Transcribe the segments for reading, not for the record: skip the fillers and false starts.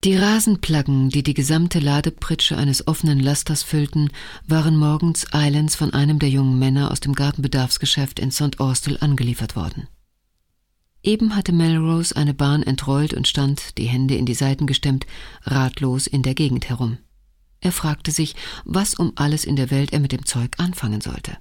Die Rasenplaggen, die die gesamte Ladepritsche eines offenen Lasters füllten, waren morgens eilends von einem der jungen Männer aus dem Gartenbedarfsgeschäft in St. Austell angeliefert worden. Eben hatte Melrose eine Bahn entrollt und stand, die Hände in die Seiten gestemmt, ratlos in der Gegend herum. Er fragte sich, was um alles in der Welt er mit dem Zeug anfangen sollte.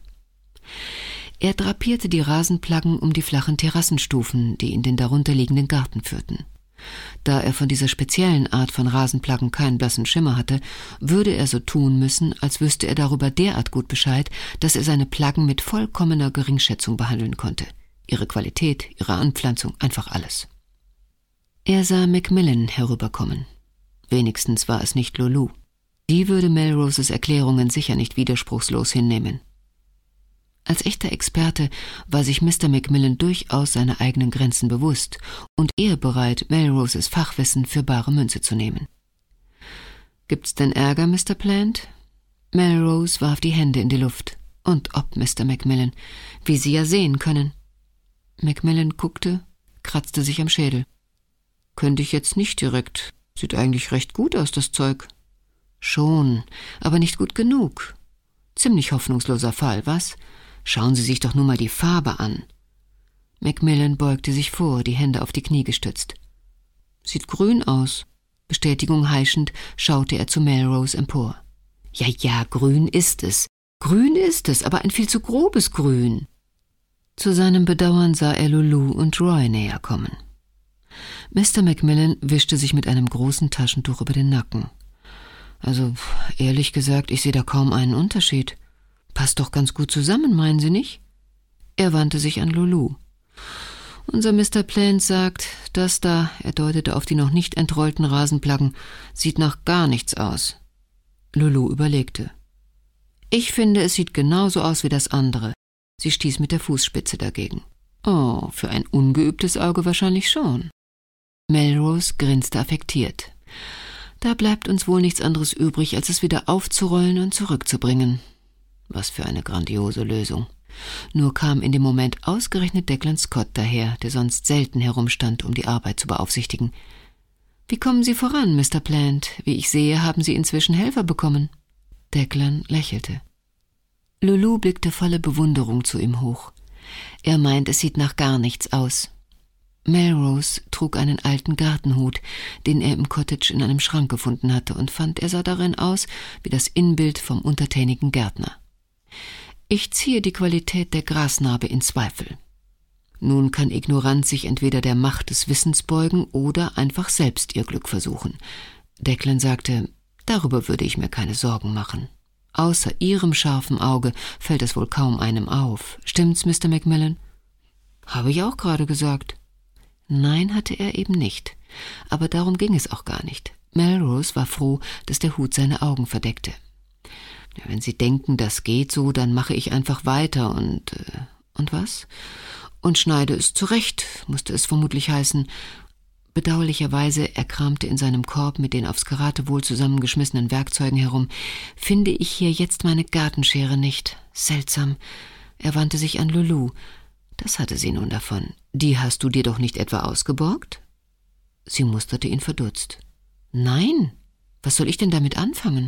Er drapierte die Rasenplaggen um die flachen Terrassenstufen, die in den darunterliegenden Garten führten. Da er von dieser speziellen Art von Rasenplaggen keinen blassen Schimmer hatte, würde er so tun müssen, als wüsste er darüber derart gut Bescheid, dass er seine Plaggen mit vollkommener Geringschätzung behandeln konnte. Ihre Qualität, ihre Anpflanzung, einfach alles. Er sah Macmillan herüberkommen. Wenigstens war es nicht Lulu. Die würde Melroses Erklärungen sicher nicht widerspruchslos hinnehmen. Als echter Experte war sich Mr. Macmillan durchaus seiner eigenen Grenzen bewusst und eher bereit, Melroses Fachwissen für bare Münze zu nehmen. »Gibt's denn Ärger, Mr. Plant?« Melrose warf die Hände in die Luft. »Und ob, Mr. Macmillan, wie Sie ja sehen können.« Macmillan guckte, kratzte sich am Schädel. »Könnte ich jetzt nicht direkt. Sieht eigentlich recht gut aus, das Zeug.« »Schon, aber nicht gut genug. Ziemlich hoffnungsloser Fall, was? Schauen Sie sich doch nur mal die Farbe an.« Macmillan beugte sich vor, die Hände auf die Knie gestützt. »Sieht grün aus.« Bestätigung heischend schaute er zu Melrose empor. »Ja, grün ist es. Grün ist es, aber ein viel zu grobes Grün.« Zu seinem Bedauern sah er Lulu und Roy näher kommen. Mr. Macmillan wischte sich mit einem großen Taschentuch über den Nacken. »Also, ehrlich gesagt, ich sehe da kaum einen Unterschied. Passt doch ganz gut zusammen, meinen Sie nicht?« Er wandte sich an Lulu. »Unser Mr. Plant sagt, das da«, er deutete auf die noch nicht entrollten Rasenplaggen, »sieht nach gar nichts aus.« Lulu überlegte. »Ich finde, es sieht genauso aus wie das andere.« Sie stieß mit der Fußspitze dagegen. »Oh, für ein ungeübtes Auge wahrscheinlich schon.« Melrose grinste affektiert. »Da bleibt uns wohl nichts anderes übrig, als es wieder aufzurollen und zurückzubringen.« Was für eine grandiose Lösung. Nur kam in dem Moment ausgerechnet Declan Scott daher, der sonst selten herumstand, um die Arbeit zu beaufsichtigen. »Wie kommen Sie voran, Mr. Plant? Wie ich sehe, haben Sie inzwischen Helfer bekommen.« Declan lächelte. Lulu blickte voller Bewunderung zu ihm hoch. »Er meint, es sieht nach gar nichts aus.« Melrose trug einen alten Gartenhut, den er im Cottage in einem Schrank gefunden hatte, und fand, er sah darin aus wie das Inbild vom untertänigen Gärtner. »Ich ziehe die Qualität der Grasnarbe in Zweifel.« Nun kann Ignoranz sich entweder der Macht des Wissens beugen oder einfach selbst ihr Glück versuchen. Declan sagte, darüber würde ich mir keine Sorgen machen. Außer Ihrem scharfen Auge fällt es wohl kaum einem auf. Stimmt's, Mr. Macmillan? »Habe ich auch gerade gesagt.« Nein, hatte er eben nicht. Aber darum ging es auch gar nicht. Melrose war froh, dass der Hut seine Augen verdeckte. »Wenn Sie denken, das geht so, dann mache ich einfach weiter und was? Und schneide es zurecht«, musste es vermutlich heißen. Bedauerlicherweise, er kramte in seinem Korb mit den aufs Geratewohl zusammengeschmissenen Werkzeugen herum, »finde ich hier jetzt meine Gartenschere nicht. Seltsam.« Er wandte sich an Lulu. »Das hatte sie nun davon. Die hast du dir doch nicht etwa ausgeborgt?« Sie musterte ihn verdutzt. »Nein, was soll ich denn damit anfangen?«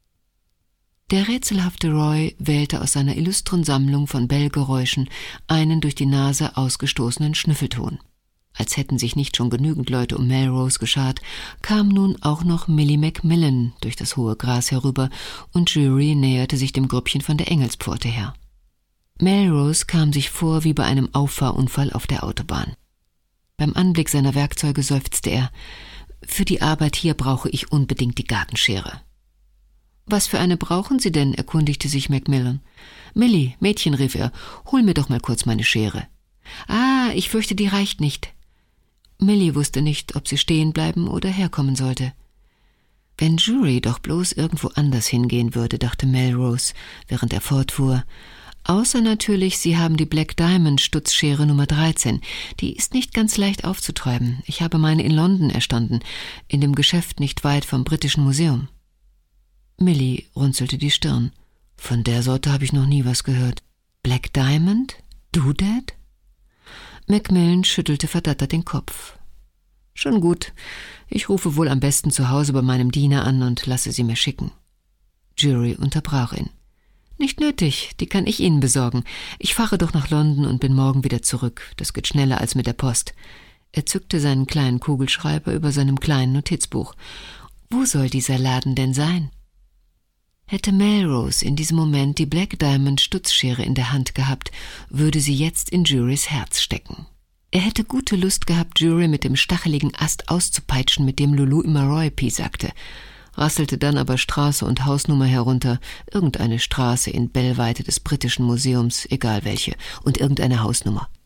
Der rätselhafte Roy wählte aus seiner illustren Sammlung von Bellgeräuschen einen durch die Nase ausgestoßenen Schnüffelton. Als hätten sich nicht schon genügend Leute um Melrose geschart, kam nun auch noch Millie Macmillan durch das hohe Gras herüber und Jury näherte sich dem Grüppchen von der Engelspforte her. Melrose kam sich vor wie bei einem Auffahrunfall auf der Autobahn. Beim Anblick seiner Werkzeuge seufzte er. »Für die Arbeit hier brauche ich unbedingt die Gartenschere.« »Was für eine brauchen Sie denn?« erkundigte sich Macmillan. »Millie, Mädchen«, rief er, »hol mir doch mal kurz meine Schere.« »Ah, ich fürchte, die reicht nicht.« Millie wusste nicht, ob sie stehen bleiben oder herkommen sollte. »Wenn Jury doch bloß irgendwo anders hingehen würde«, dachte Melrose, während er fortfuhr. »Außer natürlich, Sie haben die Black Diamond Stutzschere Nummer 13. Die ist nicht ganz leicht aufzutreiben. Ich habe meine in London erstanden, in dem Geschäft nicht weit vom Britischen Museum.« Millie runzelte die Stirn. »Von der Sorte habe ich noch nie was gehört. Black Diamond? Du, Dad?« Macmillan schüttelte verdattert den Kopf. »Schon gut. Ich rufe wohl am besten zu Hause bei meinem Diener an und lasse sie mir schicken.« Jury unterbrach ihn. »Nicht nötig, die kann ich Ihnen besorgen. Ich fahre doch nach London und bin morgen wieder zurück. Das geht schneller als mit der Post.« Er zückte seinen kleinen Kugelschreiber über seinem kleinen Notizbuch. »Wo soll dieser Laden denn sein?« Hätte Melrose in diesem Moment die Black Diamond Stutzschere in der Hand gehabt, würde sie jetzt in Jurys Herz stecken. Er hätte gute Lust gehabt, Jury mit dem stacheligen Ast auszupeitschen, mit dem Lulu immer Roy piesagte, rasselte dann aber Straße und Hausnummer herunter, irgendeine Straße in Bellweite des Britischen Museums, egal welche, und irgendeine Hausnummer.